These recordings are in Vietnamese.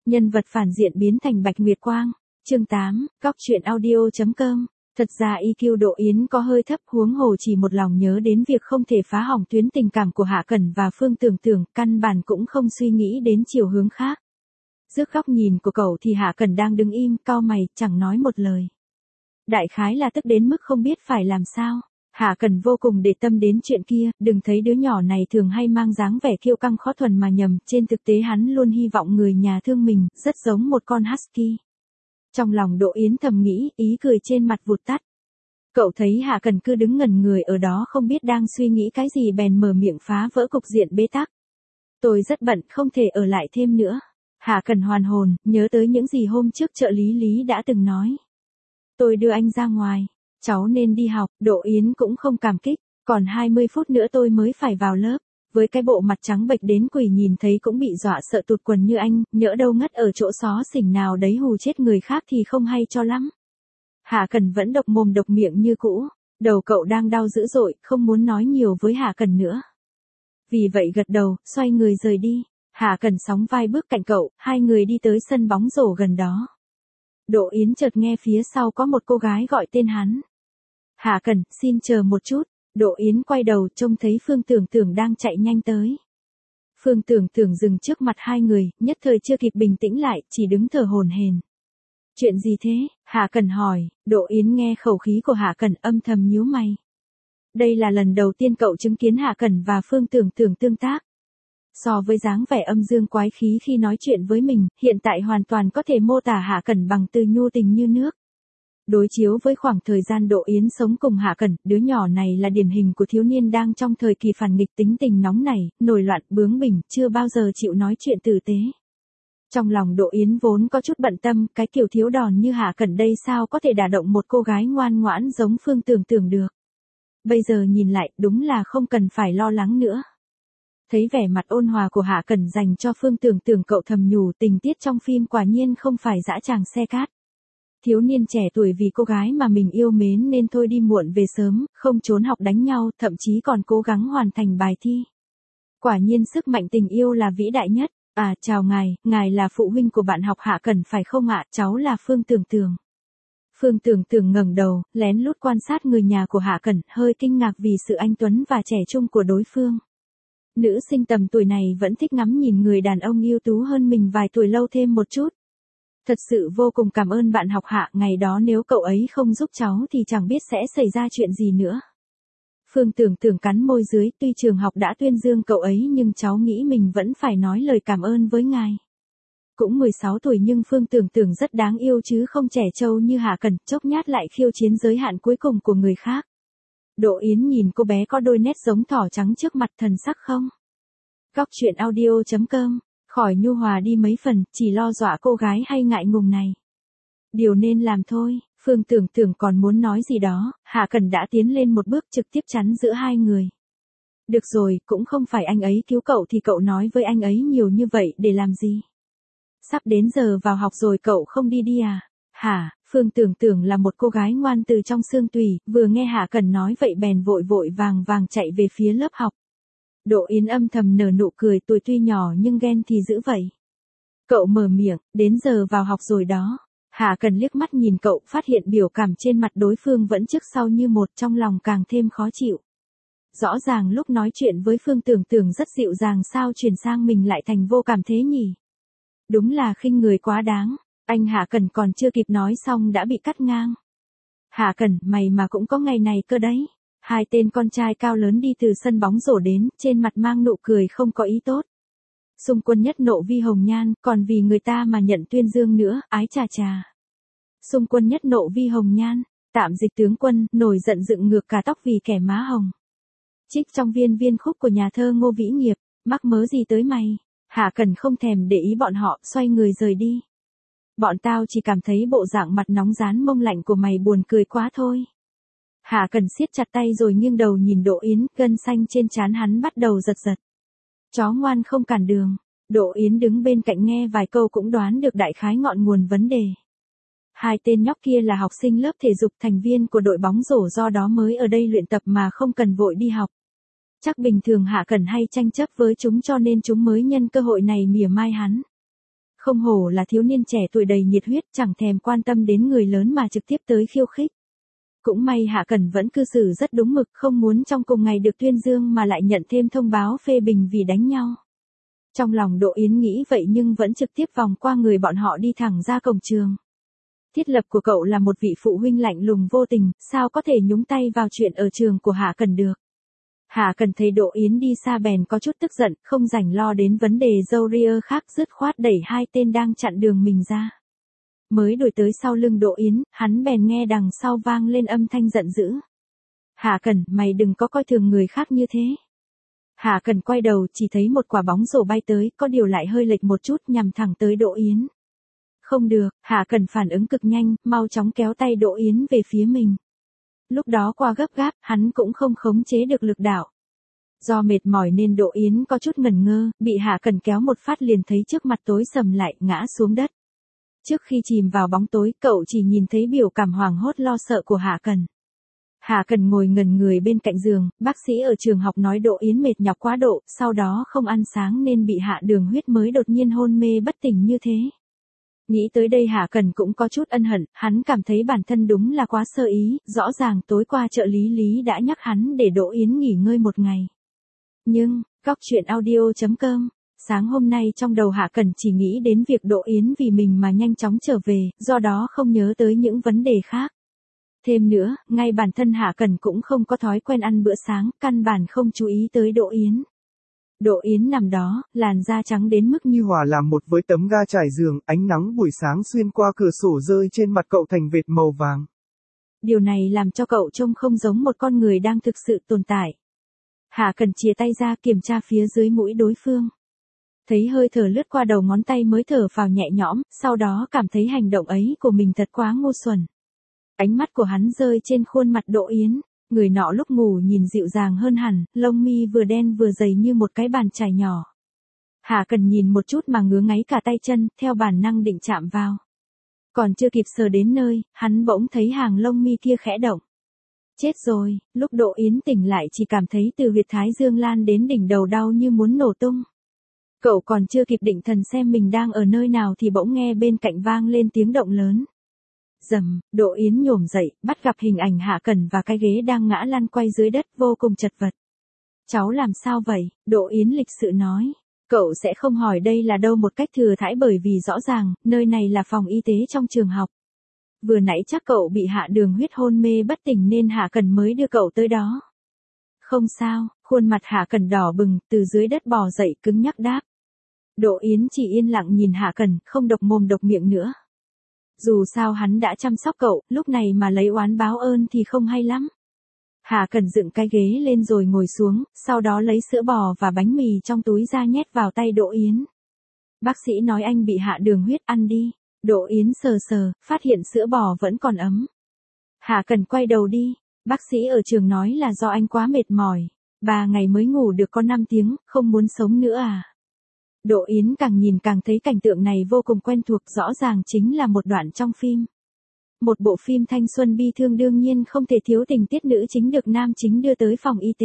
Nhân vật phản diện biến thành Bạch Nguyệt Quang. Chương 8, Góc truyện audio.com. Thật ra EQ Độ Yến có hơi thấp, huống hồ chỉ một lòng nhớ đến việc không thể phá hỏng tuyến tình cảm của Hạ Cẩn và Phương Tưởng Tưởng, căn bản cũng không suy nghĩ đến chiều hướng khác. Trước góc nhìn của cậu thì Hạ Cẩn đang đứng im, cau mày, chẳng nói một lời. Đại khái là tức đến mức không biết phải làm sao. Hạ Cẩn vô cùng để tâm đến chuyện kia, đừng thấy đứa nhỏ này thường hay mang dáng vẻ kiêu căng khó thuần mà nhầm, trên thực tế hắn luôn hy vọng người nhà thương mình, rất giống một con husky. Trong lòng Độ Yến thầm nghĩ, ý cười trên mặt vụt tắt. Cậu thấy Hạ Cẩn cứ đứng ngẩn người ở đó không biết đang suy nghĩ cái gì bèn mở miệng phá vỡ cục diện bế tắc. Tôi rất bận, không thể ở lại thêm nữa. Hạ Cẩn hoàn hồn, nhớ tới những gì hôm trước trợ lý Lý đã từng nói. Tôi đưa anh ra ngoài, cháu nên đi học. Độ Yến cũng không cảm kích, còn 20 phút nữa tôi mới phải vào lớp. Với cái bộ mặt trắng bệch đến quỷ nhìn thấy cũng bị dọa sợ tụt quần như anh, nhỡ đâu ngất ở chỗ xó xỉnh nào đấy hù chết người khác thì không hay cho lắm. Hạ Cẩn vẫn độc mồm độc miệng như cũ, đầu cậu đang đau dữ dội, không muốn nói nhiều với Hạ Cẩn nữa. Vì vậy gật đầu, xoay người rời đi. Hạ Cẩn sóng vai bước cạnh cậu, hai người đi tới sân bóng rổ gần đó. Độ Yến chợt nghe phía sau có một cô gái gọi tên hắn. Hạ Cẩn, xin chờ một chút. Độ Yến quay đầu trông thấy Phương Tưởng Tưởng đang chạy nhanh tới. Phương Tưởng Tưởng dừng trước mặt hai người, nhất thời chưa kịp bình tĩnh lại, chỉ đứng thở hổn hển. Chuyện gì thế? Hạ Cẩn hỏi. Độ Yến nghe khẩu khí của Hạ Cẩn âm thầm nhíu mày. Đây là lần đầu tiên cậu chứng kiến Hạ Cẩn và Phương Tưởng Tưởng tương tác. So với dáng vẻ âm dương quái khí khi nói chuyện với mình, hiện tại hoàn toàn có thể mô tả Hạ Cẩn bằng từ nhu tình như nước. Đối chiếu với khoảng thời gian Độ Yến sống cùng Hạ Cẩn, đứa nhỏ này là điển hình của thiếu niên đang trong thời kỳ phản nghịch, tính tình nóng nảy, nổi loạn, bướng bỉnh, chưa bao giờ chịu nói chuyện tử tế. Trong lòng Độ Yến vốn có chút bận tâm, cái kiểu thiếu đòn như Hạ Cẩn đây sao có thể đả động một cô gái ngoan ngoãn giống Phương Tưởng Tưởng được. Bây giờ nhìn lại, đúng là không cần phải lo lắng nữa. Thấy vẻ mặt ôn hòa của Hạ Cẩn dành cho Phương Tưởng Tưởng, cậu thầm nhủ, tình tiết trong phim quả nhiên không phải dã tràng xe cát. Thiếu niên trẻ tuổi vì cô gái mà mình yêu mến nên thôi đi muộn về sớm, không trốn học đánh nhau, thậm chí còn cố gắng hoàn thành bài thi. Quả nhiên sức mạnh tình yêu là vĩ đại nhất. À, chào ngài là phụ huynh của bạn học Hạ Cẩn phải không ạ? Cháu là Phương Tưởng Tưởng. Phương Tưởng Tưởng ngẩng đầu, lén lút quan sát người nhà của Hạ Cẩn, hơi kinh ngạc vì sự anh tuấn và trẻ trung của đối phương. Nữ sinh tầm tuổi này vẫn thích ngắm nhìn người đàn ông ưu tú hơn mình vài tuổi lâu thêm một chút. Thật sự vô cùng cảm ơn bạn học Hạ, ngày đó nếu cậu ấy không giúp cháu thì chẳng biết sẽ xảy ra chuyện gì nữa. Phương Tưởng Tưởng cắn môi dưới, tuy trường học đã tuyên dương cậu ấy nhưng cháu nghĩ mình vẫn phải nói lời cảm ơn với ngài. Cũng 16 tuổi nhưng Phương Tưởng Tưởng rất đáng yêu chứ không trẻ trâu như Hạ Cẩn, chốc nhát lại khiêu chiến giới hạn cuối cùng của người khác. Độ Yến nhìn cô bé có đôi nét giống thỏ trắng trước mặt, thần sắc không. Góc truyện audio.com, khỏi nhu hòa đi mấy phần, chỉ lo dọa cô gái hay ngại ngùng này. Điều nên làm thôi. Phương Tưởng Tưởng còn muốn nói gì đó, Hạ Cẩn đã tiến lên một bước trực tiếp chắn giữa hai người. Được rồi, cũng không phải anh ấy cứu cậu thì cậu nói với anh ấy nhiều như vậy để làm gì? Sắp đến giờ vào học rồi cậu không đi đi à? Hả? Phương Tưởng Tưởng là một cô gái ngoan từ trong xương tủy, vừa nghe Hạ Cẩn nói vậy bèn vội vội vàng vàng chạy về phía lớp học. Độ Yến âm thầm nở nụ cười, tuổi tuy nhỏ nhưng ghen thì dữ vậy. Cậu mở miệng, đến giờ vào học rồi đó. Hạ Cẩn liếc mắt nhìn cậu, phát hiện biểu cảm trên mặt đối phương vẫn trước sau như một, trong lòng càng thêm khó chịu. Rõ ràng lúc nói chuyện với Phương Tưởng Tưởng rất dịu dàng, sao chuyển sang mình lại thành vô cảm thế nhỉ? Đúng là khinh người quá đáng. Anh Hạ Cẩn còn chưa kịp nói xong đã bị cắt ngang. Hạ Cẩn, mày mà cũng có ngày này cơ đấy. Hai tên con trai cao lớn đi từ sân bóng rổ đến, trên mặt mang nụ cười không có ý tốt. Xung Quân nhất nộ vi hồng nhan, còn vì người ta mà nhận tuyên dương nữa, ái chà chà. Xung Quân nhất nộ vi hồng nhan, tạm dịch tướng quân, nổi giận dựng ngược cả tóc vì kẻ má hồng. Trích trong viên khúc của nhà thơ Ngô Vĩ Nghiệp, mắc mớ gì tới mày? Hạ Cẩn không thèm để ý bọn họ, xoay người rời đi. Bọn tao chỉ cảm thấy bộ dạng mặt nóng rán mông lạnh của mày buồn cười quá thôi. Hạ Cẩn siết chặt tay rồi nghiêng đầu nhìn Độ Yến, gân xanh trên trán hắn bắt đầu giật giật. Chó ngoan không cản đường. Độ Yến đứng bên cạnh nghe vài câu cũng đoán được đại khái ngọn nguồn vấn đề. Hai tên nhóc kia là học sinh lớp thể dục, thành viên của đội bóng rổ, do đó mới ở đây luyện tập mà không cần vội đi học. Chắc bình thường Hạ Cẩn hay tranh chấp với chúng cho nên chúng mới nhân cơ hội này mỉa mai hắn. Không hổ là thiếu niên trẻ tuổi đầy nhiệt huyết, chẳng thèm quan tâm đến người lớn mà trực tiếp tới khiêu khích. Cũng may Hạ Cẩn vẫn cư xử rất đúng mực, không muốn trong cùng ngày được tuyên dương mà lại nhận thêm thông báo phê bình vì đánh nhau. Trong lòng Đỗ Yến nghĩ vậy nhưng vẫn trực tiếp vòng qua người bọn họ đi thẳng ra cổng trường. Thiết lập của cậu là một vị phụ huynh lạnh lùng vô tình, sao có thể nhúng tay vào chuyện ở trường của Hạ Cẩn được. Hạ Cẩn thấy Đỗ Yến đi xa bèn có chút tức giận, không rảnh lo đến vấn đề râu ria khác, dứt khoát đẩy hai tên đang chặn đường mình ra. Mới đuổi tới sau lưng Đỗ Yến, hắn bèn nghe đằng sau vang lên âm thanh giận dữ. Hạ Cẩn, mày đừng có coi thường người khác như thế. Hạ Cẩn quay đầu chỉ thấy một quả bóng rổ bay tới, có điều lại hơi lệch một chút nhằm thẳng tới Đỗ Yến. Không được, Hạ Cẩn phản ứng cực nhanh, mau chóng kéo tay Đỗ Yến về phía mình. Lúc đó qua gấp gáp, hắn cũng không khống chế được lực đạo. Do mệt mỏi nên Đỗ Yến có chút ngẩn ngơ, bị Hạ Cẩn kéo một phát liền thấy trước mặt tối sầm lại, ngã xuống đất. Trước khi chìm vào bóng tối, cậu chỉ nhìn thấy biểu cảm hoảng hốt lo sợ của Hạ Cẩn. Hạ Cẩn ngồi ngẩn người bên cạnh giường, bác sĩ ở trường học nói Đỗ Yến mệt nhọc quá độ, sau đó không ăn sáng nên bị hạ đường huyết mới đột nhiên hôn mê bất tỉnh như thế. Nghĩ tới đây Hạ Cẩn cũng có chút ân hận, hắn cảm thấy bản thân đúng là quá sơ ý, rõ ràng tối qua trợ lý Lý đã nhắc hắn để Đỗ Yến nghỉ ngơi một ngày. Nhưng, góc truyện audio.com, sáng hôm nay trong đầu Hạ Cẩn chỉ nghĩ đến việc Đỗ Yến vì mình mà nhanh chóng trở về, do đó không nhớ tới những vấn đề khác. Thêm nữa, ngay bản thân Hạ Cẩn cũng không có thói quen ăn bữa sáng, căn bản không chú ý tới Đỗ Yến. Đỗ Yến nằm đó, làn da trắng đến mức như hòa làm một với tấm ga trải giường, ánh nắng buổi sáng xuyên qua cửa sổ rơi trên mặt cậu thành vệt màu vàng. Điều này làm cho cậu trông không giống một con người đang thực sự tồn tại. Hạ Cẩn chìa tay ra kiểm tra phía dưới mũi đối phương. Thấy hơi thở lướt qua đầu ngón tay mới thở phào nhẹ nhõm, sau đó cảm thấy hành động ấy của mình thật quá ngu xuẩn. Ánh mắt của hắn rơi trên khuôn mặt Đỗ Yến, người nọ lúc ngủ nhìn dịu dàng hơn hẳn, lông mi vừa đen vừa dày như một cái bàn chải nhỏ. Hạ Cẩn nhìn một chút mà ngứa ngáy cả tay chân, theo bản năng định chạm vào. Còn chưa kịp sờ đến nơi, hắn bỗng thấy hàng lông mi kia khẽ động. Chết rồi, lúc Đỗ Yến tỉnh lại chỉ cảm thấy từ huyệt thái dương lan đến đỉnh đầu đau như muốn nổ tung. Cậu còn chưa kịp định thần xem mình đang ở nơi nào thì bỗng nghe bên cạnh vang lên tiếng động lớn. Rầm, Đỗ Yến nhổm dậy, bắt gặp hình ảnh Hạ Cẩn và cái ghế đang ngã lăn quay dưới đất vô cùng chật vật. Cháu làm sao vậy? Đỗ Yến lịch sự nói. Cậu sẽ không hỏi đây là đâu một cách thừa thãi bởi vì rõ ràng, nơi này là phòng y tế trong trường học. Vừa nãy chắc cậu bị hạ đường huyết hôn mê bất tỉnh nên Hạ Cẩn mới đưa cậu tới đó. Không sao, khuôn mặt Hạ Cẩn đỏ bừng, từ dưới đất bò dậy cứng nhắc đáp. Đỗ Yến chỉ yên lặng nhìn Hạ Cẩn, không độc mồm độc miệng nữa. Dù sao hắn đã chăm sóc cậu, lúc này mà lấy oán báo ơn thì không hay lắm. Hạ Cẩn dựng cái ghế lên rồi ngồi xuống, sau đó lấy sữa bò và bánh mì trong túi ra nhét vào tay Đỗ Yến. Bác sĩ nói anh bị hạ đường huyết, ăn đi. Đỗ Yến sờ sờ, phát hiện sữa bò vẫn còn ấm. Hạ Cẩn quay đầu đi, bác sĩ ở trường nói là do anh quá mệt mỏi. 3 ngày mới ngủ được có 5 tiếng, không muốn sống nữa à? Đỗ Yến càng nhìn càng thấy cảnh tượng này vô cùng quen thuộc, rõ ràng chính là một đoạn trong phim. Một bộ phim thanh xuân bi thương đương nhiên không thể thiếu tình tiết nữ chính được nam chính đưa tới phòng y tế.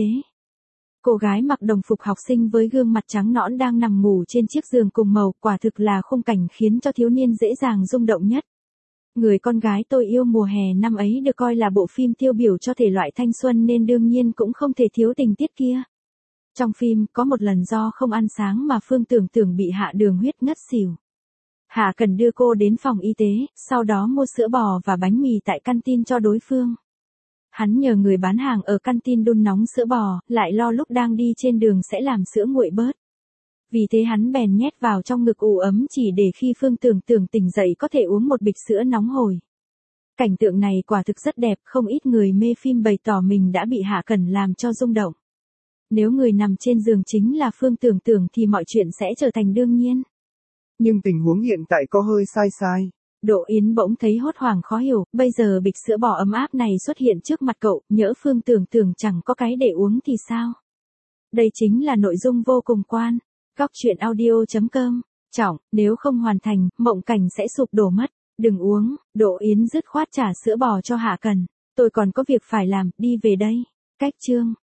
Cô gái mặc đồng phục học sinh với gương mặt trắng nõn đang nằm ngủ trên chiếc giường cùng màu, quả thực là khung cảnh khiến cho thiếu niên dễ dàng rung động nhất. Người con gái tôi yêu mùa hè năm ấy được coi là bộ phim tiêu biểu cho thể loại thanh xuân nên đương nhiên cũng không thể thiếu tình tiết kia. Trong phim, có một lần do không ăn sáng mà Phương Tưởng Tưởng bị hạ đường huyết ngất xỉu. Hạ Cẩn đưa cô đến phòng y tế, sau đó mua sữa bò và bánh mì tại canteen cho đối phương. Hắn nhờ người bán hàng ở canteen đun nóng sữa bò, lại lo lúc đang đi trên đường sẽ làm sữa nguội bớt. Vì thế hắn bèn nhét vào trong ngực ủ ấm chỉ để khi Phương Tưởng Tưởng tỉnh dậy có thể uống một bịch sữa nóng hổi. Cảnh tượng này quả thực rất đẹp, không ít người mê phim bày tỏ mình đã bị Hạ Cẩn làm cho rung động. Nếu người nằm trên giường chính là Phương Tưởng Tưởng thì mọi chuyện sẽ trở thành đương nhiên. Nhưng tình huống hiện tại có hơi sai. Đỗ Yến bỗng thấy hốt hoảng khó hiểu, bây giờ bịch sữa bò ấm áp này xuất hiện trước mặt cậu, nhỡ Phương Tưởng Tưởng chẳng có cái để uống thì sao? Đây chính là nội dung vô cùng quan. Góc truyện audio.com. Trọng, nếu không hoàn thành, mộng cảnh sẽ sụp đổ mất. Đừng uống. Đỗ Yến dứt khoát trả sữa bò cho Hạ Cẩn. Tôi còn có việc phải làm, đi về đây. Cách chương.